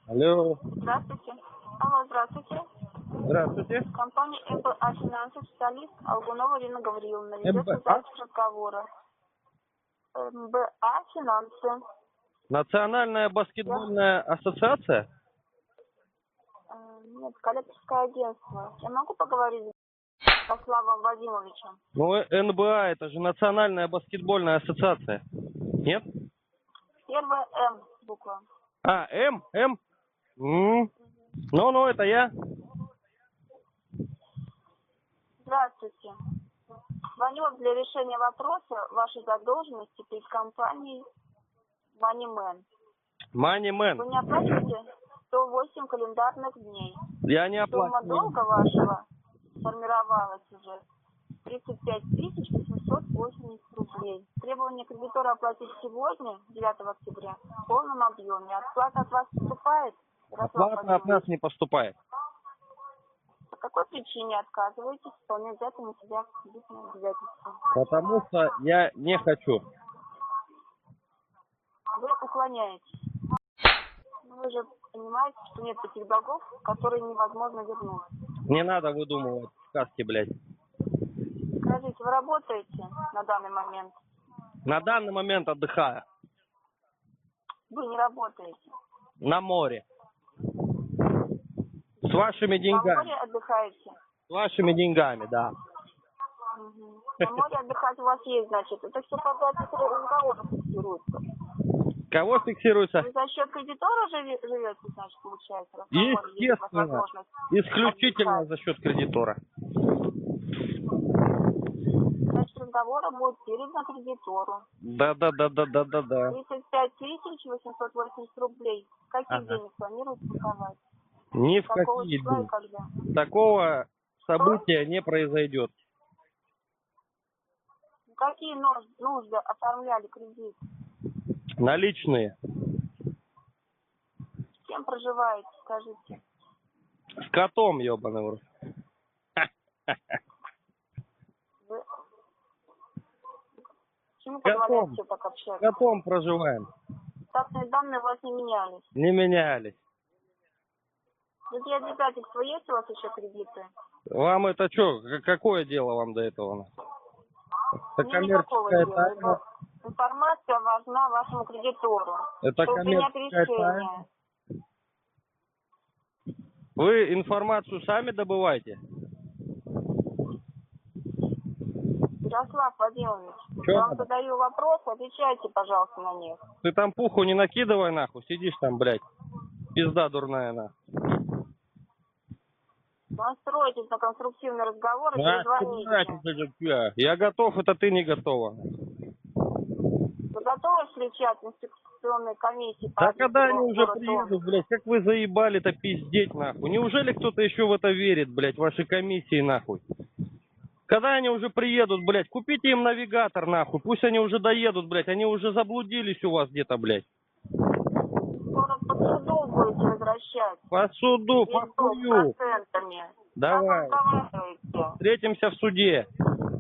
Алло. Здравствуйте. Алло, здравствуйте. Здравствуйте. Компания МБА «Финансовый специалист» Алгунова Ирина Гавриловна. Ведется МБА? запись разговора. МБА «Финансы». Национальная баскетбольная ассоциация? Нет, коллекторское агентство. Я могу поговорить с Ярославом Вадимовичем? Ну, НБА, это же Национальная баскетбольная ассоциация. Нет? Первая М буква. А, М? Ну, это я. Здравствуйте. Звоню вам для решения вопроса вашей задолженности перед компанией Moneyman. Moneyman. Вы не оплачиваете 108 календарных дней. Я не Сумма оплачиваю. долга вашего сформировалась уже 35 880 рублей. Требование кредитора оплатить сегодня, 9 октября, в полном объеме. Оплата от вас поступает, Ярослав Оплата от нас Владимирович? не поступает. По какой причине отказываетесь исполнять это на себя кредитные обязательства? Потому что я не хочу. Вы уклоняетесь. Вы же понимаете, что нет таких долгов, которые невозможно вернуть. Не надо выдумывать сказки, блядь. Скажите, вы работаете на данный момент? На данный момент отдыхаю. Вы не работаете. На море. С вашими На деньгами. море отдыхаете? С вашими деньгами, да. Угу. На море отдыхать у вас есть, значит. Это все по записи разговора фиксируется. Кого фиксируется? Вы за счет кредитора живете, значит, получается? Раз на море есть у вас Естественно. возможность Исключительно отдыхать. за счет кредитора. Значит, разговор будет передан кредитору. Да. 35 880 рублей. Каких Ага. денег планируете выдавать? Ни в Какого какие числа и дни. когда? Такого события не произойдет. Какие нужды оформляли кредит? Наличные. С кем проживаете, скажите? С котом, ебаный в рот. Вы... Почему С котом. позволяете все так С общаться? котом проживаем. Статусные данные у вас не менялись. Не менялись. Другие обязательства есть у вас еще кредиты? Вам это что? Какое дело вам до этого? Это Мне никакого коммерческая дела. тайна. Информация важна вашему кредитору. Это Чтобы принять коммерческая тайна. решение. Вы информацию сами добываете? Ярослав Владимирович, Чё я вам надо? задаю вопрос, отвечайте, пожалуйста, на них. Ты там пуху не накидывай нахуй, сидишь там, блядь. Пизда дурная нахуй. Настройтесь на конструктивный разговор и перезвоните. Я готов, это ты не готова. Вы готовы встречать инспекционные комиссии? Да когда они уже город приедут, Омск? блядь, как вы заебали-то пиздеть, нахуй. Неужели кто-то еще в это верит, блядь, вашей комиссии, нахуй? Когда они уже приедут, блядь, купите им навигатор, нахуй. Пусть они уже доедут, блядь, они уже заблудились у вас где-то, блядь. Скоро под судом будете возвращать. По суду, Весь по долг хую. процентами. Давай. Как вы разговариваете? Встретимся в суде.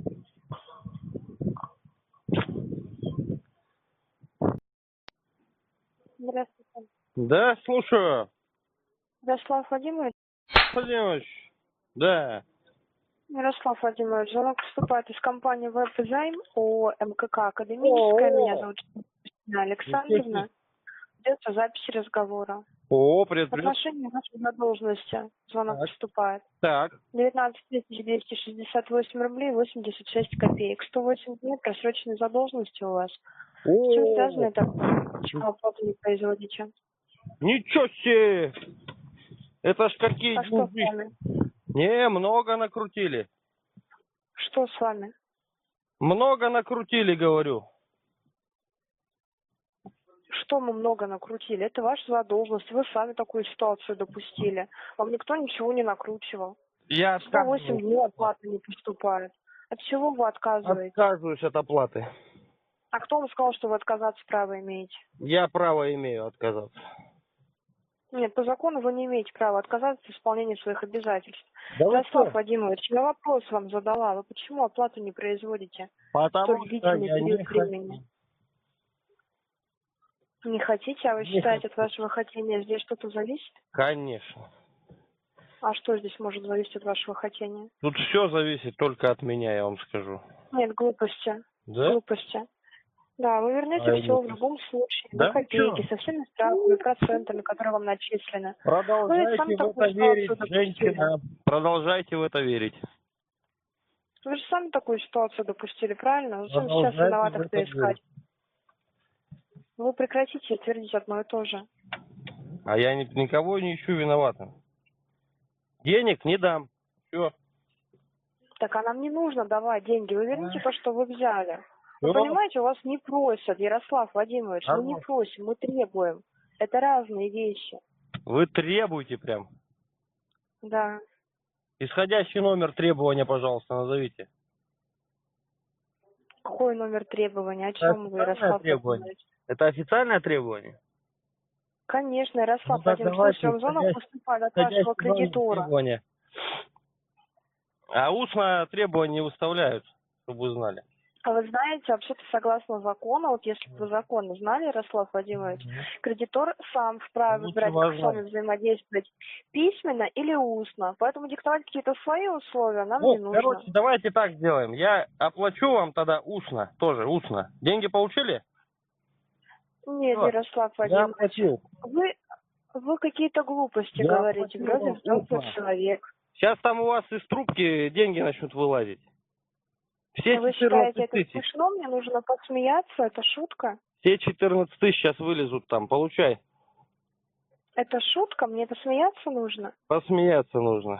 Здравствуйте. Да, слушаю. Ярослав Владимирович? Владимирович. Да. Ярослав Владимирович, звонок поступает из компании «Веб-Займ» ООО МКК «Академическая». Меня зовут Кристина Александровна. Ведется запись разговора. О, В привет. отношении вашей задолженности звонок поступает. Так. 19 268 рублей 86 копеек. 108 дней просроченной задолженности у вас. С чем связано это? Почему оплату не производите? Ничего себе! Это ж какие А что с деньги? вами? Не, много накрутили. Что с вами? Много накрутили, говорю. Что мы много накрутили? Это ваша задолженность. Вы сами такую ситуацию допустили. Вам никто ничего не накручивал. Я 108 дней оплаты не поступает. От чего вы отказываете? отказываюсь от оплаты. А кто вам сказал, что вы отказаться право имеете? Я право имею отказаться. Нет, по закону вы не имеете права отказаться от исполнения своих обязательств. Да вы Ярослав что? Владимирович, я вопрос вам задала. Вы почему оплату не производите? Потому Столь что длительный я не период хочу. времени. Не хотите, а вы Не считаете, хочу. от вашего хотения здесь что-то зависит? Конечно. А что здесь может зависеть от вашего хотения? Тут все зависит только от меня, я вам скажу. Нет, глупости. Да? Глупости. Да, вы вернете А, все в нет. любом случае, до Да копейки, чё? со всеми штрафами, процентами, которые вам начислены. Вы ведь сами Продолжайте в это такую верить, ситуацию допустили. женщина. Продолжайте в это верить. Вы же сами такую ситуацию допустили, правильно? Зачем сейчас Продолжайте в виноватых-то это искать? верить. Вы прекратите твердить одно и то же. А я никого не ищу виноватым. Денег не дам. Все. Так а нам не нужно давать деньги. Вы верните то, что вы взяли. Вы Всё. понимаете, у вас не просят, Ярослав Владимирович, мы не Алло. просим, мы требуем. Это разные вещи. Вы требуете прям. Да. Исходящий номер требования, пожалуйста, назовите. Какой номер требования? О Это чем вы, официальное Ярослав требование? Владимирович? Это официальное требование? Конечно, Ну Ярослав так Владимирович, давайте слушайте, вам звонок поступает от вашего исходящий номер кредитора. требования. А устно требования не выставляют, чтобы вы знали. А вы знаете, вообще-то согласно закону, вот если бы вы закон знали, Ярослав Владимирович, кредитор сам вправе Лучше выбирать, вас как с вами знать. взаимодействовать, письменно или устно. Поэтому диктовать какие-то свои условия нам Ну, не нужно. короче, давайте так сделаем. Я оплачу вам тогда устно, тоже устно. Деньги получили? Нет, Всё, Ярослав я Владимирович, оплатил. вы какие-то глупости Я говорите, оплатил вроде вам взрослый устно. человек. Сейчас там у вас из трубки деньги начнут вылазить. Все Вы считаете 14 это тысяч. смешно? Мне нужно посмеяться? Это шутка? Все 14 тысяч сейчас вылезут там. Получай. Это шутка? Мне посмеяться нужно? Посмеяться нужно.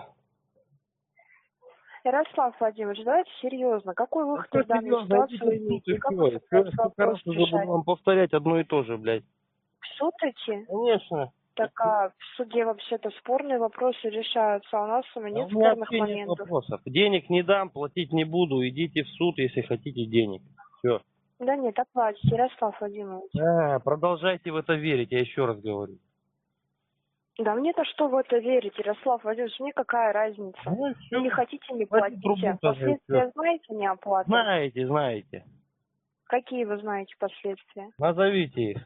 Ярослав Владимирович, давайте серьезно. Какой выход из данной Серьезно, ситуации идите вы в суд видите? и И как всё. вы Я собираетесь сколько раз вопрос уже буду решать? вам повторять одно и то же, блядь. В суд идти? Конечно. Так а в суде вообще-то спорные вопросы решаются, а у нас с вами А нет у меня спорных вообще нет моментов. вопросов. Денег не дам, платить не буду. Идите в суд, если хотите денег. Все. Да нет, оплатите, Ярослав Владимирович. Продолжайте в это верить, я еще раз говорю. Да мне-то что в это верить, Ярослав Владимирович, мне какая разница? Ну и всё. Не хотите, не Давайте трубу платите. тогда, и Последствия всё. знаете неоплаты? Знаете. Какие вы знаете последствия? Назовите их.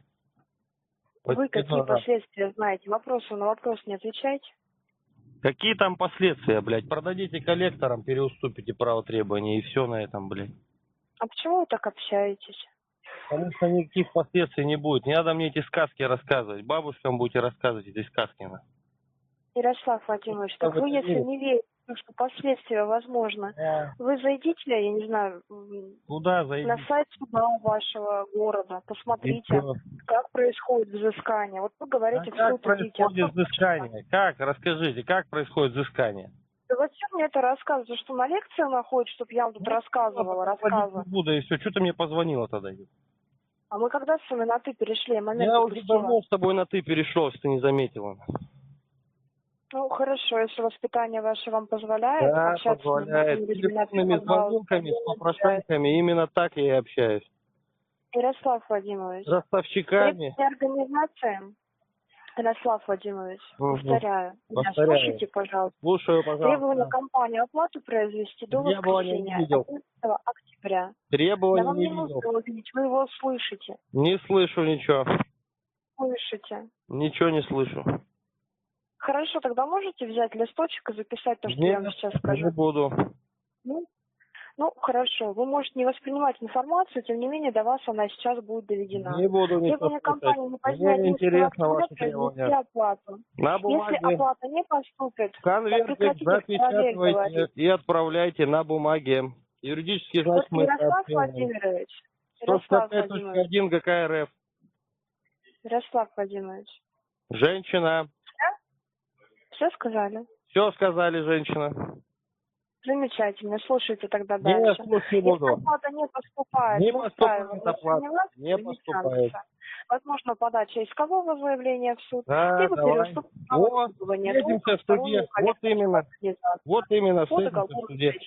Вы какие Последний раз. последствия знаете? Вопросу на вопрос не отвечайте. Какие там последствия, блядь? Продадите коллекторам, переуступите право требования, и все на этом, блядь. А почему вы так общаетесь? Потому что никаких последствий не будет. Не надо мне эти сказки рассказывать. Бабушкам будете рассказывать эти сказки. Ярослав Владимирович, Что так вы вы, если верите? не верите, что последствия возможны, вы зайдите, я не знаю, Куда на зайдите? сайт суда вашего города, И посмотрите, всё. как происходит взыскание. Вот вы А говорите, в как суд идите. происходит взыскание? Как? Расскажите, как происходит взыскание? Да зачем мне это рассказывать? Что на лекции находит, чтобы я вам тут рассказывала рассказы? Не буду, и все. Что ты мне позвонила тогда? А мы когда с вами на «ты» перешли? Я момент Я уже упустила. давно с тобой на «ты» перешел, если ты не заметила. Ну, хорошо, если воспитание ваше вам позволяет Да, общаться позволяет. с людьми на «ты», Телефонными пожалуйста, звонками, с не попрошайками, именно так я и общаюсь. Ярослав Владимирович, С ростовщиками. требования организациям, Ярослав Владимирович, повторяю, меня Повторяю. слушайте, пожалуйста. Слушаю, Требования пожалуйста. компании оплату произвести до Требования не воскресенья, видел. 11 октября. Да Требований вам не не нужно видел. его видеть, вы его слышите. Не слышу ничего. Слышите. Ничего не слышу. Хорошо, тогда можете взять листочек и записать то, что я вам сейчас скажу? Не буду. Ну, хорошо, вы можете не воспринимать информацию, тем не менее до вас она сейчас будет доведена. Не буду ничего Требования слушать. компании не позднее Мне 11 интересно октября ваши произвести требования. оплату. На Если бумаге. оплата не поступит, то Конвертик прекратите параллель говорить. запечатывайте и отправляйте на бумаге. Юридически Вот значимые Ярослав сообщения. Владимирович, Ярослав Владимирович, 165.1 ГК РФ. Ярослав Владимирович, Женщина. все сказали? Все сказали, женщина. Замечательно, слушайте тогда Не, дальше. слушать не Если буду. оплата не поступает, Не мы поступает устраиваем оплата. вас, Не вы поступает. санкция. Возможно, подача искового заявления в суд, Да, либо давай. переуступ Вот, встретимся в суде. Вот именно. Вот именно, по встретимся договору в суде.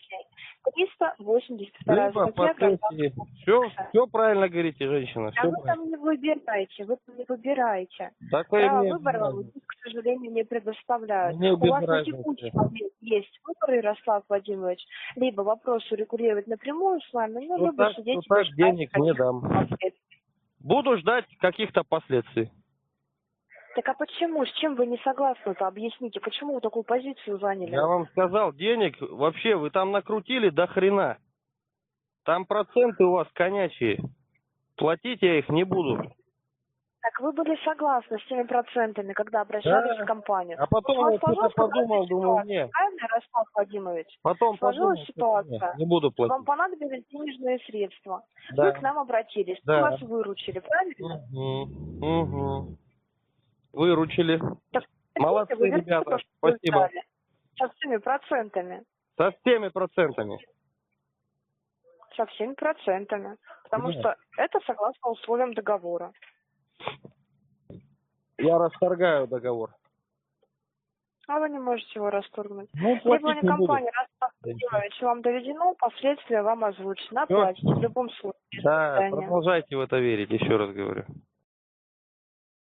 382 Либо статья по сессии. Все правильно говорите, женщина. А Все вы там не выбираете, Так и Право мне выбора вам, без к сожалению, не предоставляют. Мне У вас без на разницы. текущий момент есть выбор, Ярослав Владимирович, либо вопросы регулировать напрямую с вами, ну, Ну либо так, сидеть ну и так ждать денег не каких-то дам. последствий. Буду ждать каких-то последствий. Так а почему? С чем вы не согласны-то? Объясните, почему вы такую позицию заняли? Я вам сказал, денег вообще вы там накрутили до хрена. Там проценты у вас конячие. Платить я их не буду. Так вы были согласны с теми процентами, когда обращались Да. в компанию? А потом Вот я что-то сложилась подумал, такая думаю, ситуация, нет. правильно, Ярослав Владимирович? Потом Сложилась подумал, что ситуация. нет, не буду платить. Вам понадобились денежные средства. Да. Вы к нам обратились, мы Да. вас выручили, правильно? Угу. Выручили. Так, Молодцы, вы верните ребята, то, что вы спасибо. взяли. Со всеми процентами. Со всеми процентами. Со всеми процентами. Потому Да. что это согласно условиям договора. Я расторгаю договор. А вы не можете его расторгнуть. Ну, Требование платить не буду. компании, Ярослав Владимирович, вам доведено, последствия вам озвучены. Оплатите в любом случае. До Да, свидания. продолжайте в это верить, еще раз говорю.